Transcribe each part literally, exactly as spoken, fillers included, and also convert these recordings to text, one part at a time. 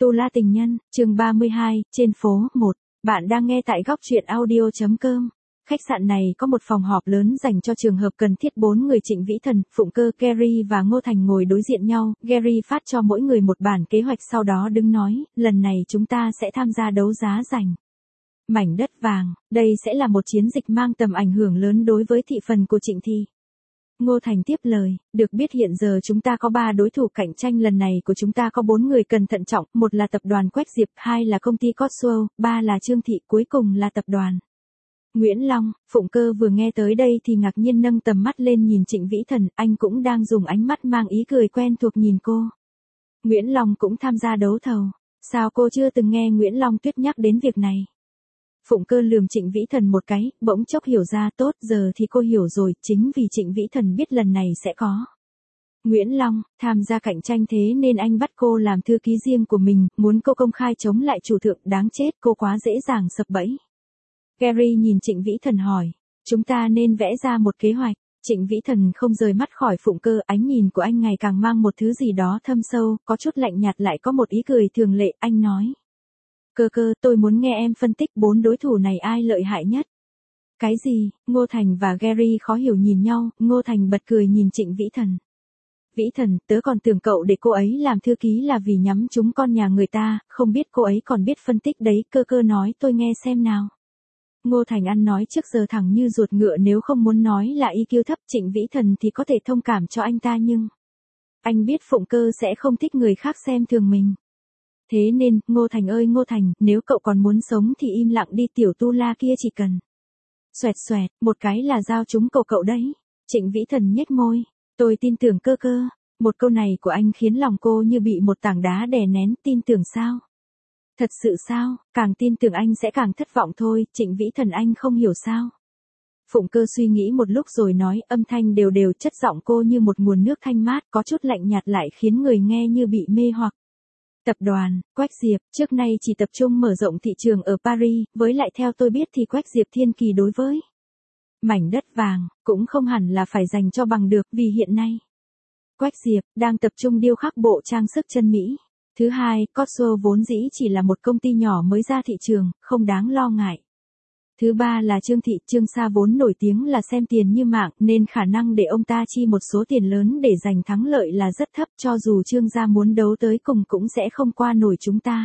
Tu La tình nhân, chương ba mươi hai, trên phố, một. Bạn đang nghe tại góc truyện audio.com. Khách sạn này có một phòng họp lớn dành cho trường hợp cần thiết bốn người Trịnh Vĩ Thần, Phụng Cơ, Gary và Ngô Thành ngồi đối diện nhau. Gary phát cho mỗi người một bản kế hoạch sau đó đứng nói, lần này chúng ta sẽ tham gia đấu giá giành mảnh đất vàng. Đây sẽ là một chiến dịch mang tầm ảnh hưởng lớn đối với thị phần của Trịnh Thị. Ngô Thành tiếp lời, được biết hiện giờ chúng ta có ba đối thủ cạnh tranh lần này của chúng ta có bốn người cần thận trọng, một là tập đoàn Quách Diệp, hai là công ty Cotswold, ba là Trương Thị, cuối cùng là tập đoàn Nguyễn Long. Phụng Cơ vừa nghe tới đây thì ngạc nhiên nâng tầm mắt lên nhìn Trịnh Vĩ Thần, anh cũng đang dùng ánh mắt mang ý cười quen thuộc nhìn cô. Nguyễn Long cũng tham gia đấu thầu, sao cô chưa từng nghe Nguyễn Long Tuyết nhắc đến việc này? Phụng Cơ lườm Trịnh Vĩ Thần một cái, bỗng chốc hiểu ra, tốt giờ thì cô hiểu rồi, chính vì Trịnh Vĩ Thần biết lần này sẽ có Nguyễn Long tham gia cạnh tranh thế nên anh bắt cô làm thư ký riêng của mình, muốn cô công khai chống lại chủ thượng, đáng chết, cô quá dễ dàng sập bẫy. Gary nhìn Trịnh Vĩ Thần hỏi, chúng ta nên vẽ ra một kế hoạch. Trịnh Vĩ Thần không rời mắt khỏi Phụng Cơ, ánh nhìn của anh ngày càng mang một thứ gì đó thâm sâu, có chút lạnh nhạt lại có một ý cười thường lệ, anh nói. Cơ Cơ, tôi muốn nghe em phân tích bốn đối thủ này ai lợi hại nhất. Cái gì? Ngô Thành và Gary khó hiểu nhìn nhau, Ngô Thành bật cười nhìn Trịnh Vĩ Thần. Vĩ Thần, tớ còn tưởng cậu để cô ấy làm thư ký là vì nhắm trúng con nhà người ta, không biết cô ấy còn biết phân tích đấy, Cơ Cơ nói tôi nghe xem nào. Ngô Thành ăn nói trước giờ thẳng như ruột ngựa, nếu không muốn nói là i kiu thấp Trịnh Vĩ Thần thì có thể thông cảm cho anh ta, nhưng anh biết Phụng Cơ sẽ không thích người khác xem thường mình. Thế nên, Ngô Thành ơi Ngô Thành, nếu cậu còn muốn sống thì im lặng đi, tiểu Tu La kia chỉ cần xoẹt xoẹt, một cái là giao chúng cậu cậu đấy. Trịnh Vĩ Thần nhếch môi, tôi tin tưởng Cơ Cơ. Một câu này của anh khiến lòng cô như bị một tảng đá đè nén, tin tưởng sao? Thật sự sao? Càng tin tưởng anh sẽ càng thất vọng thôi, Trịnh Vĩ Thần anh không hiểu sao? Phụng Cơ suy nghĩ một lúc rồi nói, âm thanh đều đều, chất giọng cô như một nguồn nước thanh mát, có chút lạnh nhạt lại khiến người nghe như bị mê hoặc. Tập đoàn Quách Diệp trước nay chỉ tập trung mở rộng thị trường ở Paris, với lại theo tôi biết thì Quách Diệp Thiên Kỳ đối với mảnh đất vàng cũng không hẳn là phải dành cho bằng được, vì hiện nay Quách Diệp đang tập trung điêu khắc bộ trang sức chân Mỹ. Thứ hai, Cotswold vốn dĩ chỉ là một công ty nhỏ mới ra thị trường, không đáng lo ngại. Thứ ba là Trương Thị, Trương Sa vốn nổi tiếng là xem tiền như mạng, nên khả năng để ông ta chi một số tiền lớn để giành thắng lợi là rất thấp, cho dù Trương gia muốn đấu tới cùng cũng sẽ không qua nổi chúng ta.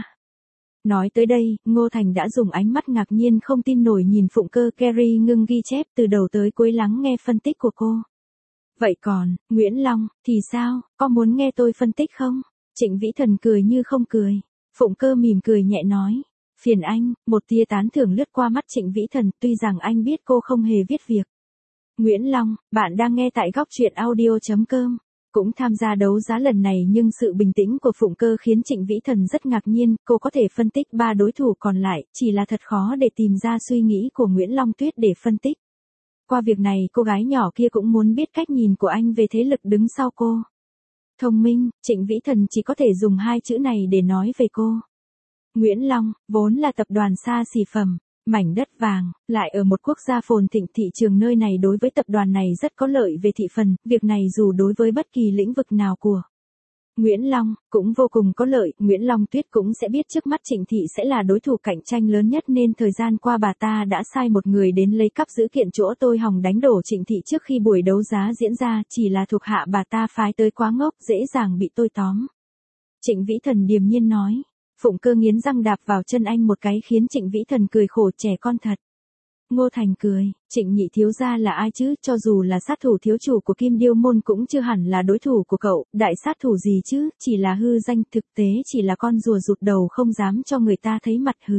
Nói tới đây, Ngô Thành đã dùng ánh mắt ngạc nhiên không tin nổi nhìn Phụng Cơ. Gary ngưng ghi chép từ đầu tới cuối lắng nghe phân tích của cô. Vậy còn, Nguyễn Long, thì sao, có muốn nghe tôi phân tích không? Trịnh Vĩ Thần cười như không cười. Phụng Cơ mỉm cười nhẹ nói. Phiền anh, một tia tán thưởng lướt qua mắt Trịnh Vĩ Thần, tuy rằng anh biết cô không hề viết việc. Nguyễn Long, bạn đang nghe tại góc truyện audio.com. Cũng tham gia đấu giá lần này nhưng sự bình tĩnh của Phụng Cơ khiến Trịnh Vĩ Thần rất ngạc nhiên, cô có thể phân tích ba đối thủ còn lại, chỉ là thật khó để tìm ra suy nghĩ của Nguyễn Long Tuyết để phân tích. Qua việc này cô gái nhỏ kia cũng muốn biết cách nhìn của anh về thế lực đứng sau cô. Thông minh, Trịnh Vĩ Thần chỉ có thể dùng hai chữ này để nói về cô. Nguyễn Long, vốn là tập đoàn xa xỉ phẩm, mảnh đất vàng, lại ở một quốc gia phồn thịnh, thị trường nơi này đối với tập đoàn này rất có lợi về thị phần, việc này dù đối với bất kỳ lĩnh vực nào của Nguyễn Long, cũng vô cùng có lợi. Nguyễn Long Tuyết cũng sẽ biết trước mắt Trịnh Thị sẽ là đối thủ cạnh tranh lớn nhất nên thời gian qua bà ta đã sai một người đến lấy cắp dữ kiện chỗ tôi hòng đánh đổ Trịnh Thị trước khi buổi đấu giá diễn ra, chỉ là thuộc hạ bà ta phái tới quá ngốc, dễ dàng bị tôi tóm. Trịnh Vĩ Thần điềm nhiên nói. Phụng Cơ nghiến răng đạp vào chân anh một cái khiến Trịnh Vĩ Thần cười khổ, trẻ con thật. Ngô Thành cười, Trịnh nhị thiếu gia là ai chứ, cho dù là sát thủ thiếu chủ của Kim Điêu Môn cũng chưa hẳn là đối thủ của cậu, đại sát thủ gì chứ, chỉ là hư danh, thực tế chỉ là con rùa rụt đầu không dám cho người ta thấy mặt hừ.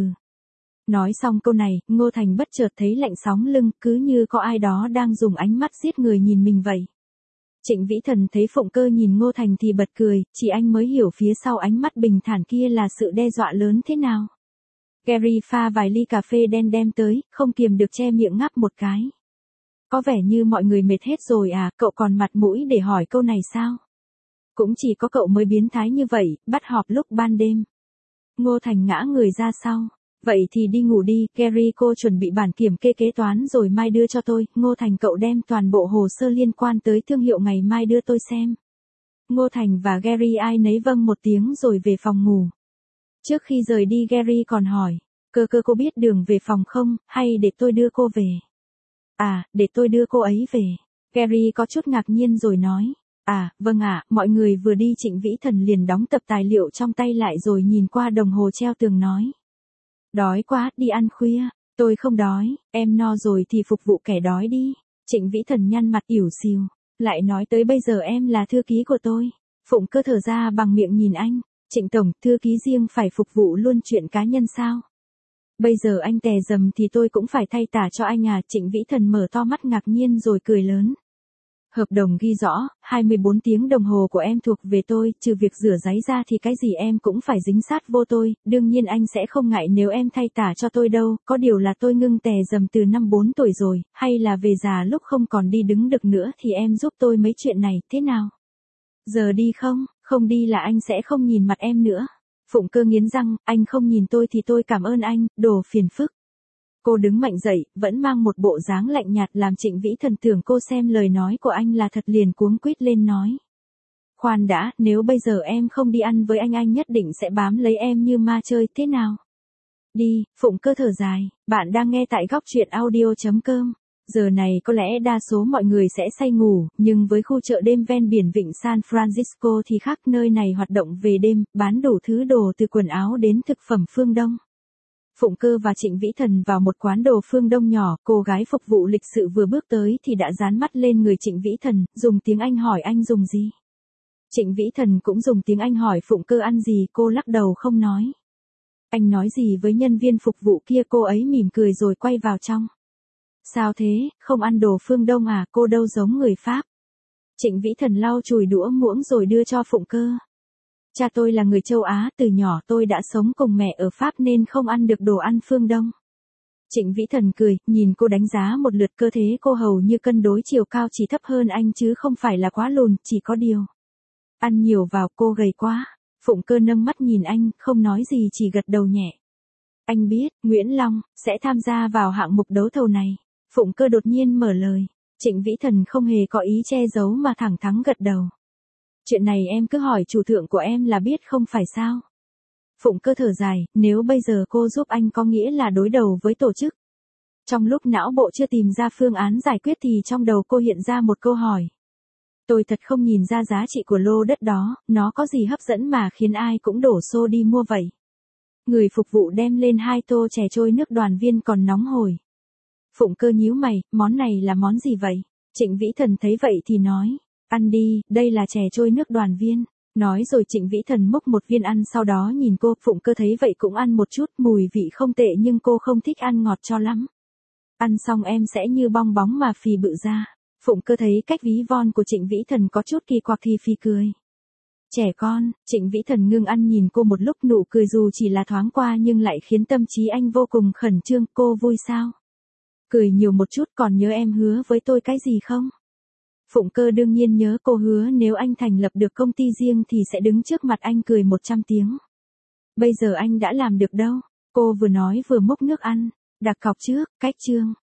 Nói xong câu này, Ngô Thành bất chợt thấy lạnh sóng lưng, cứ như có ai đó đang dùng ánh mắt giết người nhìn mình vậy. Trịnh Vĩ Thần thấy Phụng Cơ nhìn Ngô Thành thì bật cười, chỉ anh mới hiểu phía sau ánh mắt bình thản kia là sự đe dọa lớn thế nào. Gary pha vài ly cà phê đen đem tới, không kiềm được che miệng ngáp một cái. Có vẻ như mọi người mệt hết rồi à, cậu còn mặt mũi để hỏi câu này sao? Cũng chỉ có cậu mới biến thái như vậy, bắt họp lúc ban đêm. Ngô Thành ngã người ra sau. Vậy thì đi ngủ đi, Gary cô chuẩn bị bản kiểm kê kế toán rồi mai đưa cho tôi. Ngô Thành cậu đem toàn bộ hồ sơ liên quan tới thương hiệu ngày mai đưa tôi xem. Ngô Thành và Gary ai nấy vâng một tiếng rồi về phòng ngủ. Trước khi rời đi Gary còn hỏi, cơ cơ cô biết đường về phòng không, hay để tôi đưa cô về? À, để tôi đưa cô ấy về. Gary có chút ngạc nhiên rồi nói, à, vâng ạ, mọi người vừa đi Trịnh Vĩ Thần liền đóng tập tài liệu trong tay lại rồi nhìn qua đồng hồ treo tường nói. Đói quá, đi ăn khuya. Tôi không đói, em no rồi thì phục vụ kẻ đói đi. Trịnh Vĩ Thần nhăn mặt ỉu xìu, lại nói tới bây giờ em là thư ký của tôi. Phụng Cơ thở ra bằng miệng nhìn anh, Trịnh Tổng, thư ký riêng phải phục vụ luôn chuyện cá nhân sao? Bây giờ anh tè dầm thì tôi cũng phải thay tả cho anh à? Trịnh Vĩ Thần mở to mắt ngạc nhiên rồi cười lớn. Hợp đồng ghi rõ, hai mươi bốn tiếng đồng hồ của em thuộc về tôi, trừ việc rửa ráy ra thì cái gì em cũng phải dính sát vô tôi, đương nhiên anh sẽ không ngại nếu em thay tả cho tôi đâu, có điều là tôi ngưng tè dầm từ năm bốn tuổi rồi, hay là về già lúc không còn đi đứng được nữa thì em giúp tôi mấy chuyện này, thế nào? Giờ đi không? Không đi là anh sẽ không nhìn mặt em nữa. Phụng Cơ nghiến răng, anh không nhìn tôi thì tôi cảm ơn anh, đồ phiền phức. Cô đứng mạnh dậy, vẫn mang một bộ dáng lạnh nhạt làm Trịnh Vĩ Thần tưởng cô xem lời nói của anh là thật liền cuống quýt lên nói. Khoan đã, nếu bây giờ em không đi ăn với anh anh nhất định sẽ bám lấy em như ma chơi, thế nào? Đi, Phụng Cơ thở dài, bạn đang nghe tại góc truyện audio chấm com. Giờ này có lẽ đa số mọi người sẽ say ngủ, nhưng với khu chợ đêm ven biển vịnh San Francisco thì khác, nơi này hoạt động về đêm, bán đủ thứ đồ từ quần áo đến thực phẩm phương Đông. Phụng Cơ và Trịnh Vĩ Thần vào một quán đồ phương Đông nhỏ, cô gái phục vụ lịch sự vừa bước tới thì đã dán mắt lên người Trịnh Vĩ Thần, dùng tiếng Anh hỏi anh dùng gì. Trịnh Vĩ Thần cũng dùng tiếng Anh hỏi Phụng Cơ ăn gì, cô lắc đầu không nói. Anh nói gì với nhân viên phục vụ kia, cô ấy mỉm cười rồi quay vào trong. Sao thế, không ăn đồ phương Đông à, cô đâu giống người Pháp. Trịnh Vĩ Thần lau chùi đũa muỗng rồi đưa cho Phụng Cơ. Cha tôi là người châu Á, từ nhỏ tôi đã sống cùng mẹ ở Pháp nên không ăn được đồ ăn phương Đông. Trịnh Vĩ Thần cười, nhìn cô đánh giá một lượt, cơ thế cô hầu như cân đối, chiều cao chỉ thấp hơn anh chứ không phải là quá lùn, chỉ có điều. Ăn nhiều vào, cô gầy quá. Phụng Cơ nâng mắt nhìn anh, không nói gì chỉ gật đầu nhẹ. Anh biết, Nguyễn Long, sẽ tham gia vào hạng mục đấu thầu này. Phụng Cơ đột nhiên mở lời. Trịnh Vĩ Thần không hề có ý che giấu mà thẳng thắn gật đầu. Chuyện này em cứ hỏi chủ thượng của em là biết không phải sao? Phụng Cơ thở dài, nếu bây giờ cô giúp anh có nghĩa là đối đầu với tổ chức. Trong lúc não bộ chưa tìm ra phương án giải quyết thì trong đầu cô hiện ra một câu hỏi. Tôi thật không nhìn ra giá trị của lô đất đó, nó có gì hấp dẫn mà khiến ai cũng đổ xô đi mua vậy? Người phục vụ đem lên hai tô chè trôi nước Đoàn Viên còn nóng hổi. Phụng Cơ nhíu mày, món này là món gì vậy? Trịnh Vĩ Thần thấy vậy thì nói, ăn đi, đây là chè trôi nước Đoàn Viên. Nói rồi Trịnh Vĩ Thần múc một viên ăn, sau đó nhìn cô, Phụng Cơ thấy vậy cũng ăn một chút, mùi vị không tệ nhưng cô không thích ăn ngọt cho lắm. Ăn xong em sẽ như bong bóng mà phì bự ra. Phụng Cơ thấy cách ví von của Trịnh Vĩ Thần có chút kỳ quặc thì phì cười. Trẻ con, Trịnh Vĩ Thần ngưng ăn nhìn cô một lúc, nụ cười dù chỉ là thoáng qua nhưng lại khiến tâm trí anh vô cùng khẩn trương. Cô vui sao? Cười nhiều một chút, còn nhớ em hứa với tôi cái gì không? Phụng Cơ đương nhiên nhớ, cô hứa nếu anh thành lập được công ty riêng thì sẽ đứng trước mặt anh cười một trăm tiếng. Bây giờ anh đã làm được đâu? Cô vừa nói vừa múc nước ăn. Đặt cọc trước, cách chương.